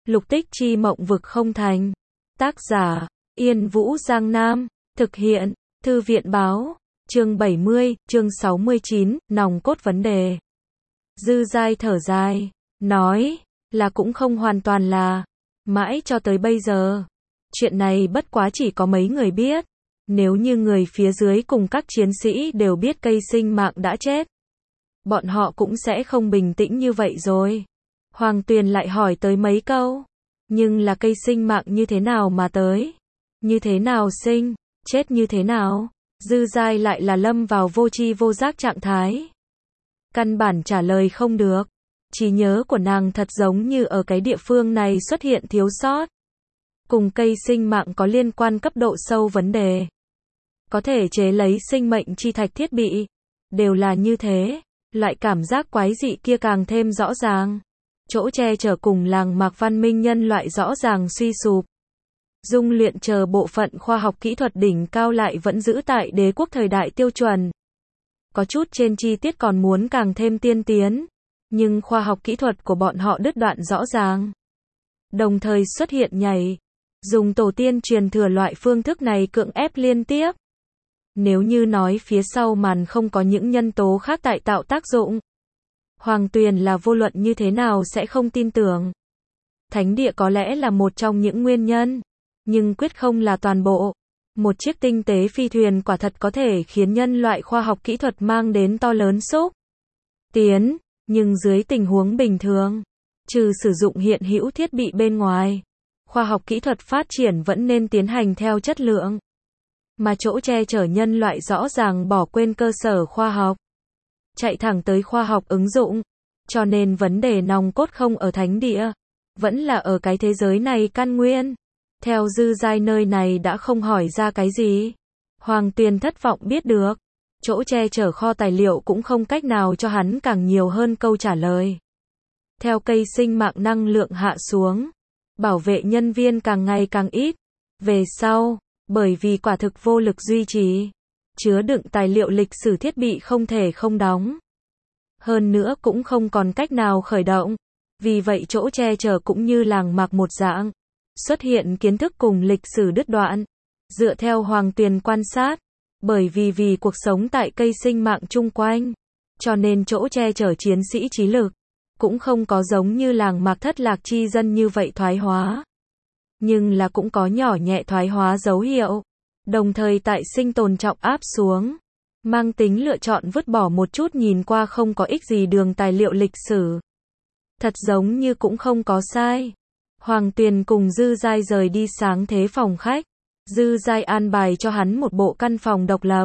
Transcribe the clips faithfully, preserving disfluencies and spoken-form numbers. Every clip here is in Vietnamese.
Lục tích chi mộng vực không thành. Tác giả, Yên Vũ Giang Nam. Thực hiện, Thư viện báo. Chương bảy mươi, chương sáu mươi chín, nòng cốt vấn đề. Dư Giai thở dài, nói, là cũng không hoàn toàn là. Mãi cho tới bây giờ, chuyện này bất quá chỉ có mấy người biết. Nếu như người phía dưới cùng các chiến sĩ đều biết cây sinh mạng đã chết, bọn họ cũng sẽ không bình tĩnh như vậy rồi. Hoàng Tuyền lại hỏi tới mấy câu. Nhưng là cây sinh mạng như thế nào mà tới? Như thế nào sinh? Chết như thế nào? Dư Giai lại là lâm vào vô tri vô giác trạng thái. Căn bản trả lời không được. Trí nhớ của nàng thật giống như ở cái địa phương này xuất hiện thiếu sót. Cùng cây sinh mạng có liên quan cấp độ sâu vấn đề. Có thể chế lấy sinh mệnh chi thạch thiết bị. Đều là như thế. Loại cảm giác quái dị kia càng thêm rõ ràng. Chỗ che chở cùng làng mạc văn minh nhân loại rõ ràng suy sụp. Dung luyện chờ bộ phận khoa học kỹ thuật đỉnh cao lại vẫn giữ tại đế quốc thời đại tiêu chuẩn. Có chút trên chi tiết còn muốn càng thêm tiên tiến. Nhưng khoa học kỹ thuật của bọn họ đứt đoạn rõ ràng. Đồng thời xuất hiện nhảy. Dùng tổ tiên truyền thừa loại phương thức này cưỡng ép liên tiếp. Nếu như nói phía sau màn không có những nhân tố khác tại tạo tác dụng. Hoàng Tuyền là vô luận như thế nào sẽ không tin tưởng. Thánh địa có lẽ là một trong những nguyên nhân. Nhưng quyết không là toàn bộ. Một chiếc tinh tế phi thuyền quả thật có thể khiến nhân loại khoa học kỹ thuật mang đến to lớn xúc tiến. Nhưng dưới tình huống bình thường, trừ sử dụng hiện hữu thiết bị bên ngoài, khoa học kỹ thuật phát triển vẫn nên tiến hành theo chất lượng. Mà chỗ che chở nhân loại rõ ràng bỏ quên cơ sở khoa học. Chạy thẳng tới khoa học ứng dụng. Cho nên vấn đề nòng cốt không ở thánh địa. Vẫn là ở cái thế giới này căn nguyên. Theo Dư Giai nơi này đã không hỏi ra cái gì. Hoàng Tuyền thất vọng biết được. Chỗ che chở kho tài liệu cũng không cách nào cho hắn càng nhiều hơn câu trả lời. Theo cây sinh mạng năng lượng hạ xuống. Bảo vệ nhân viên càng ngày càng ít. Về sau, bởi vì quả thực vô lực duy trì. Chứa đựng tài liệu lịch sử thiết bị không thể không đóng. Hơn nữa cũng không còn cách nào khởi động. Vì vậy chỗ che chở cũng như làng mạc một dạng. Xuất hiện kiến thức cùng lịch sử đứt đoạn. Dựa theo Hoàng Tuyền quan sát. Bởi vì vì cuộc sống tại cây sinh mạng chung quanh. Cho nên chỗ che chở chiến sĩ trí lực. Cũng không có giống như làng mạc thất lạc chi dân như vậy thoái hóa. Nhưng là cũng có nhỏ nhẹ thoái hóa dấu hiệu. Đồng thời tại sinh tồn trọng áp xuống. Mang tính lựa chọn vứt bỏ một chút nhìn qua không có ích gì đường tài liệu lịch sử. Thật giống như cũng không có sai. Hoàng Tuyền cùng Dư Giai rời đi sáng thế phòng khách. Dư Giai an bài cho hắn một bộ căn phòng độc lập.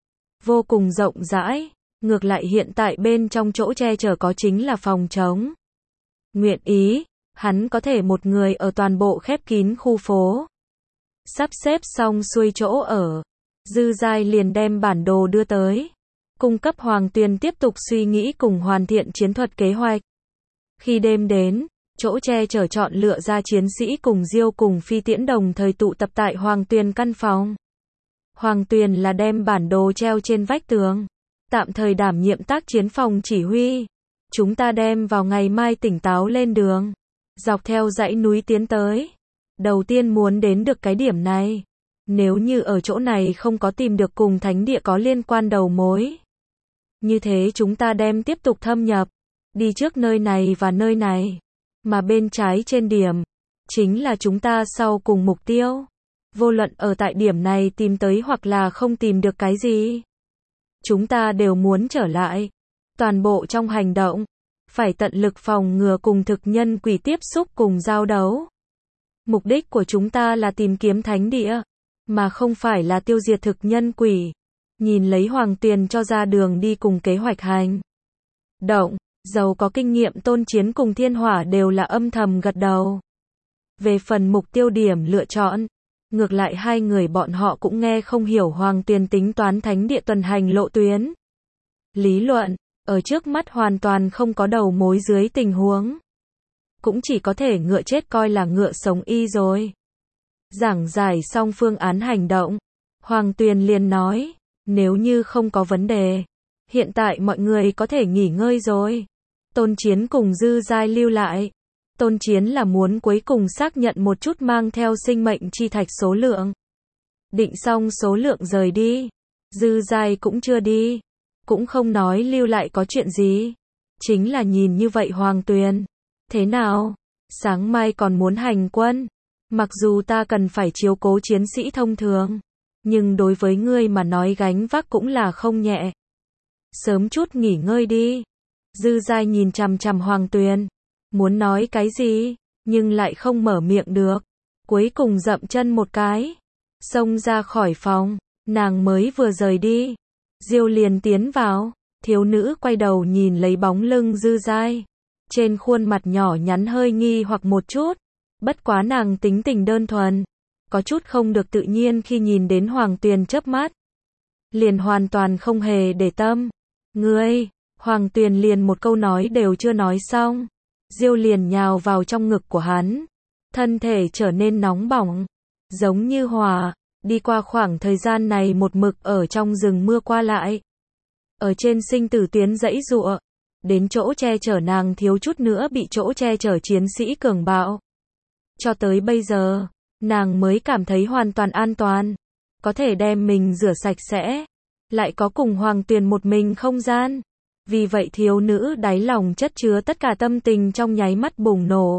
Vô cùng rộng rãi. Ngược lại hiện tại bên trong chỗ che chở có chính là phòng trống. Nguyện ý, hắn có thể một người ở toàn bộ khép kín khu phố. Sắp xếp xong xuôi chỗ ở. Dư Giai liền đem bản đồ đưa tới. Cung cấp Hoàng Tuyền tiếp tục suy nghĩ cùng hoàn thiện chiến thuật kế hoạch. Khi đêm đến, chỗ che chở chọn lựa ra chiến sĩ cùng Diêu cùng Phi Tiễn đồng thời tụ tập tại Hoàng Tuyền căn phòng. Hoàng Tuyền là đem bản đồ treo trên vách tường. Tạm thời đảm nhiệm tác chiến phòng chỉ huy. Chúng ta đem vào ngày mai tỉnh táo lên đường. Dọc theo dãy núi tiến tới. Đầu tiên muốn đến được cái điểm này. Nếu như ở chỗ này không có tìm được cùng thánh địa có liên quan đầu mối. Như thế chúng ta đem tiếp tục thâm nhập. Đi trước nơi này và nơi này. Mà bên trái trên điểm. Chính là chúng ta sau cùng mục tiêu. Vô luận ở tại điểm này tìm tới hoặc là không tìm được cái gì. Chúng ta đều muốn trở lại. Toàn bộ trong hành động. Phải tận lực phòng ngừa cùng thực nhân quỷ tiếp xúc cùng giao đấu. Mục đích của chúng ta là tìm kiếm thánh địa. Mà không phải là tiêu diệt thực nhân quỷ. Nhìn lấy Hoàng Tuyền cho ra đường đi cùng kế hoạch hành động. Giàu có kinh nghiệm Tôn Chiến cùng Thiên Hỏa đều là âm thầm gật đầu. Về phần mục tiêu điểm lựa chọn. Ngược lại hai người bọn họ cũng nghe không hiểu Hoàng Tuyền tính toán thánh địa tuần hành lộ tuyến. Lý luận, ở trước mắt hoàn toàn không có đầu mối dưới tình huống. Cũng chỉ có thể ngựa chết coi là ngựa sống y rồi. Giảng giải xong phương án hành động. Hoàng Tuyền liền nói, nếu như không có vấn đề. Hiện tại mọi người có thể nghỉ ngơi rồi. Tôn Chiến cùng Dư Giai lưu lại. Tôn Chiến là muốn cuối cùng xác nhận một chút mang theo sinh mệnh chi thạch số lượng. Định xong số lượng rời đi. Dư Giai cũng chưa đi. Cũng không nói lưu lại có chuyện gì. Chính là nhìn như vậy Hoàng Tuyền. Thế nào? Sáng mai còn muốn hành quân. Mặc dù ta cần phải chiếu cố chiến sĩ thông thường. Nhưng đối với ngươi mà nói gánh vác cũng là không nhẹ. Sớm chút nghỉ ngơi đi. Dư Giai nhìn chằm chằm Hoàng Tuyền. Muốn nói cái gì, nhưng lại không mở miệng được. Cuối cùng dậm chân một cái. Xông ra khỏi phòng. Nàng mới vừa rời đi. Diêu liền tiến vào. Thiếu nữ quay đầu nhìn lấy bóng lưng Dư Giai. Trên khuôn mặt nhỏ nhắn hơi nghi hoặc một chút. Bất quá nàng tính tình đơn thuần. Có chút không được tự nhiên khi nhìn đến Hoàng Tuyền chớp mắt. Liền hoàn toàn không hề để tâm. Ngươi, Hoàng Tuyền liền một câu nói đều chưa nói xong. Diêu liền nhào vào trong ngực của hắn. Thân thể trở nên nóng bỏng. Giống như hỏa. Đi qua khoảng thời gian này một mực ở trong rừng mưa qua lại. Ở trên sinh tử tuyến dãy dụa. Đến chỗ che chở nàng thiếu chút nữa bị chỗ che chở chiến sĩ cường bạo. Cho tới bây giờ, nàng mới cảm thấy hoàn toàn an toàn. Có thể đem mình rửa sạch sẽ. Lại có cùng Hoàng Tuyền một mình không gian. Vì vậy thiếu nữ đáy lòng chất chứa tất cả tâm tình trong nháy mắt bùng nổ.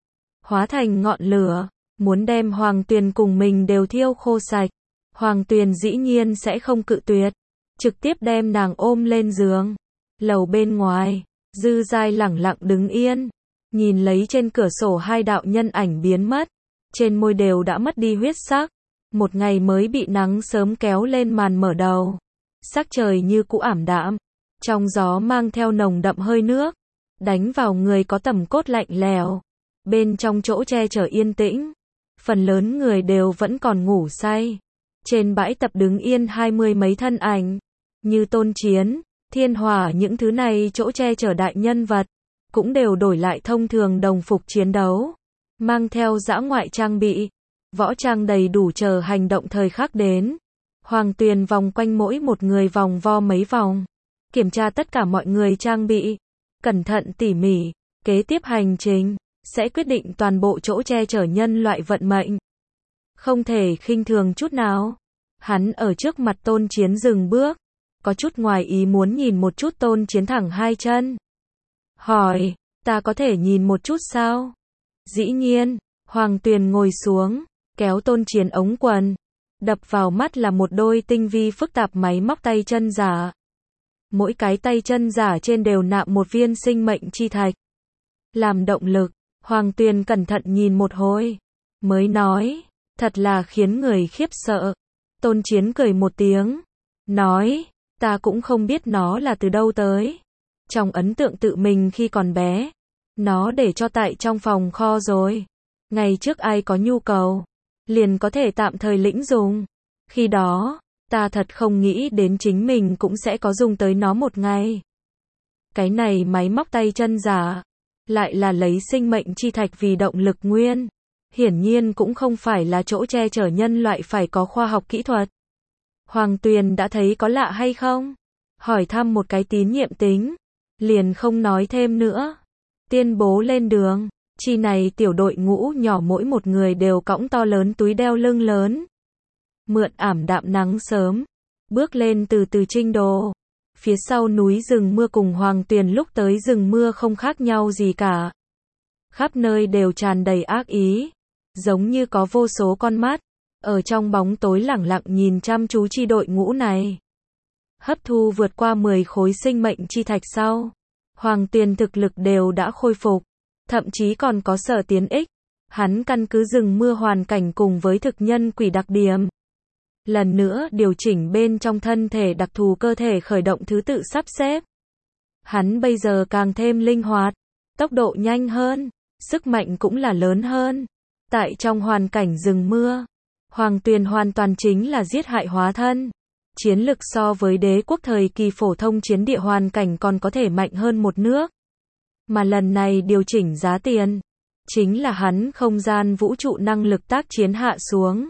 Hóa thành ngọn lửa. Muốn đem Hoàng Tuyền cùng mình đều thiêu khô sạch. Hoàng Tuyền dĩ nhiên sẽ không cự tuyệt. Trực tiếp đem nàng ôm lên giường. Lầu bên ngoài, Dư Giai lẳng lặng đứng yên. Nhìn lấy trên cửa sổ hai đạo nhân ảnh biến mất. Trên môi đều đã mất đi huyết sắc. Một ngày mới bị nắng sớm kéo lên màn mở đầu. Sắc trời như cũ ảm đạm. Trong gió mang theo nồng đậm hơi nước. Đánh vào người có tầm cốt lạnh lẽo. Bên trong chỗ che chở yên tĩnh. Phần lớn người đều vẫn còn ngủ say. Trên bãi tập đứng yên hai mươi mấy thân ảnh. Như Tôn Chiến, Thiên Hỏa những thứ này chỗ che chở đại nhân vật. Cũng đều đổi lại thông thường đồng phục chiến đấu. Mang theo dã ngoại trang bị. Võ trang đầy đủ chờ hành động thời khắc đến. Hoàng Tuyền vòng quanh mỗi một người vòng vo mấy vòng. Kiểm tra tất cả mọi người trang bị. Cẩn thận tỉ mỉ. Kế tiếp hành trình sẽ quyết định toàn bộ chỗ che chở nhân loại vận mệnh. Không thể khinh thường chút nào. Hắn ở trước mặt Tôn Chiến dừng bước. Có chút ngoài ý muốn nhìn một chút Tôn Chiến thẳng hai chân. Hỏi, ta có thể nhìn một chút sao? Dĩ nhiên, Hoàng Tuyền ngồi xuống, kéo Tôn Chiến ống quần. Đập vào mắt là một đôi tinh vi phức tạp máy móc tay chân giả. Mỗi cái tay chân giả trên đều nạm một viên sinh mệnh chi thạch. Làm động lực, Hoàng Tuyền cẩn thận nhìn một hồi. Mới nói, thật là khiến người khiếp sợ. Tôn Chiến cười một tiếng. Nói, ta cũng không biết nó là từ đâu tới. Trong ấn tượng tự mình khi còn bé. Nó để cho tại trong phòng kho rồi. Ngày trước ai có nhu cầu. Liền có thể tạm thời lĩnh dùng. Khi đó, ta thật không nghĩ đến chính mình cũng sẽ có dùng tới nó một ngày. Cái này máy móc tay chân giả. Lại là lấy sinh mệnh chi thạch vì động lực nguyên. Hiển nhiên cũng không phải là chỗ che chở nhân loại phải có khoa học kỹ thuật. Hoàng Tuyền đã thấy có lạ hay không? Hỏi thăm một cái tín nhiệm tính. Liền không nói thêm nữa. Tuyên bố lên đường. Chi này tiểu đội ngũ nhỏ mỗi một người đều cõng to lớn túi đeo lưng lớn. Mượn ảm đạm nắng sớm. Bước lên từ từ Trinh Đồ. Phía sau núi rừng mưa cùng Hoàng Tuyền lúc tới rừng mưa không khác nhau gì cả. Khắp nơi đều tràn đầy ác ý. Giống như có vô số con mắt. Ở trong bóng tối lẳng lặng nhìn chăm chú chi đội ngũ này. Hấp thu vượt qua mười khối sinh mệnh chi thạch sau. Hoàng Tuyền thực lực đều đã khôi phục. Thậm chí còn có sở tiến ích. Hắn căn cứ rừng mưa hoàn cảnh cùng với thực nhân quỷ đặc điểm. Lần nữa điều chỉnh bên trong thân thể đặc thù cơ thể khởi động thứ tự sắp xếp. Hắn bây giờ càng thêm linh hoạt. Tốc độ nhanh hơn. Sức mạnh cũng là lớn hơn. Tại trong hoàn cảnh rừng mưa. Hoàng Tuyền hoàn toàn chính là giết hại hóa thân. Chiến lực so với đế quốc thời kỳ phổ thông chiến địa hoàn cảnh còn có thể mạnh hơn một nước. Mà lần này điều chỉnh giá tiền. Chính là hắn không gian vũ trụ năng lực tác chiến hạ xuống.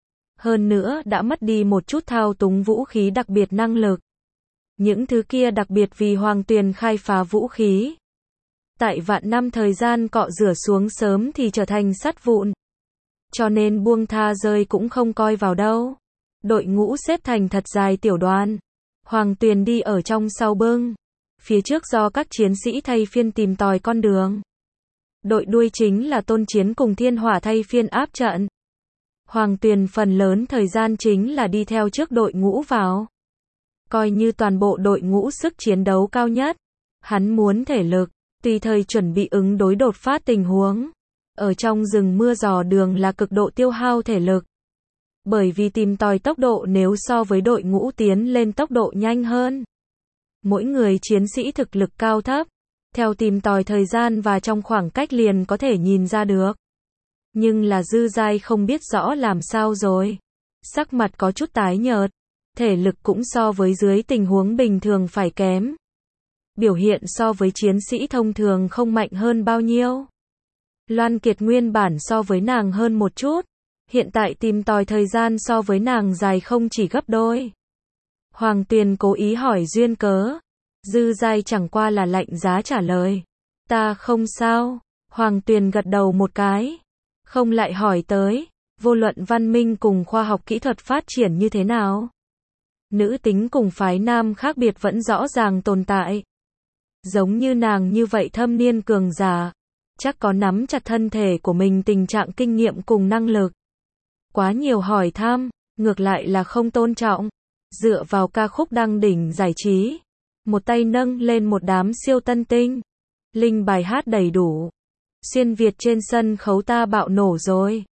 Hơn nữa đã mất đi một chút thao túng vũ khí đặc biệt năng lực. Những thứ kia đặc biệt vì Hoàng Tuyền khai phá vũ khí. Tại vạn năm thời gian cọ rửa xuống sớm thì trở thành sắt vụn. Cho nên buông tha rơi cũng không coi vào đâu. Đội ngũ xếp thành thật dài tiểu đoàn. Hoàng Tuyền đi ở trong sau bưng. Phía trước do các chiến sĩ thay phiên tìm tòi con đường. Đội đuôi chính là Tôn Chiến cùng Thiên Hỏa thay phiên áp trận. Hoàng Tuyền phần lớn thời gian chính là đi theo trước đội ngũ vào. Coi như toàn bộ đội ngũ sức chiến đấu cao nhất. Hắn muốn thể lực, tùy thời chuẩn bị ứng đối đột phát tình huống. Ở trong rừng mưa dò đường là cực độ tiêu hao thể lực. Bởi vì tìm tòi tốc độ nếu so với đội ngũ tiến lên tốc độ nhanh hơn. Mỗi người chiến sĩ thực lực cao thấp, theo tìm tòi thời gian và trong khoảng cách liền có thể nhìn ra được. Nhưng là Dư Giai không biết rõ làm sao rồi. Sắc mặt có chút tái nhợt, thể lực cũng so với dưới tình huống bình thường phải kém. Biểu hiện so với chiến sĩ thông thường không mạnh hơn bao nhiêu. Loan Kiệt nguyên bản so với nàng hơn một chút, hiện tại tìm tòi thời gian so với nàng dài không chỉ gấp đôi. Hoàng Tuyền cố ý hỏi duyên cớ. Dư Giai chẳng qua là lạnh giá trả lời. Ta không sao. Hoàng Tuyền gật đầu một cái. Không lại hỏi tới, vô luận văn minh cùng khoa học kỹ thuật phát triển như thế nào. Nữ tính cùng phái nam khác biệt vẫn rõ ràng tồn tại. Giống như nàng như vậy thâm niên cường giả, chắc có nắm chặt thân thể của mình tình trạng kinh nghiệm cùng năng lực. Quá nhiều hỏi thăm, ngược lại là không tôn trọng. Dựa vào ca khúc đăng đỉnh giải trí, một tay nâng lên một đám siêu tân tinh. Linh bài hát đầy đủ. Xuyên Việt trên sân khấu ta bạo nổ rồi.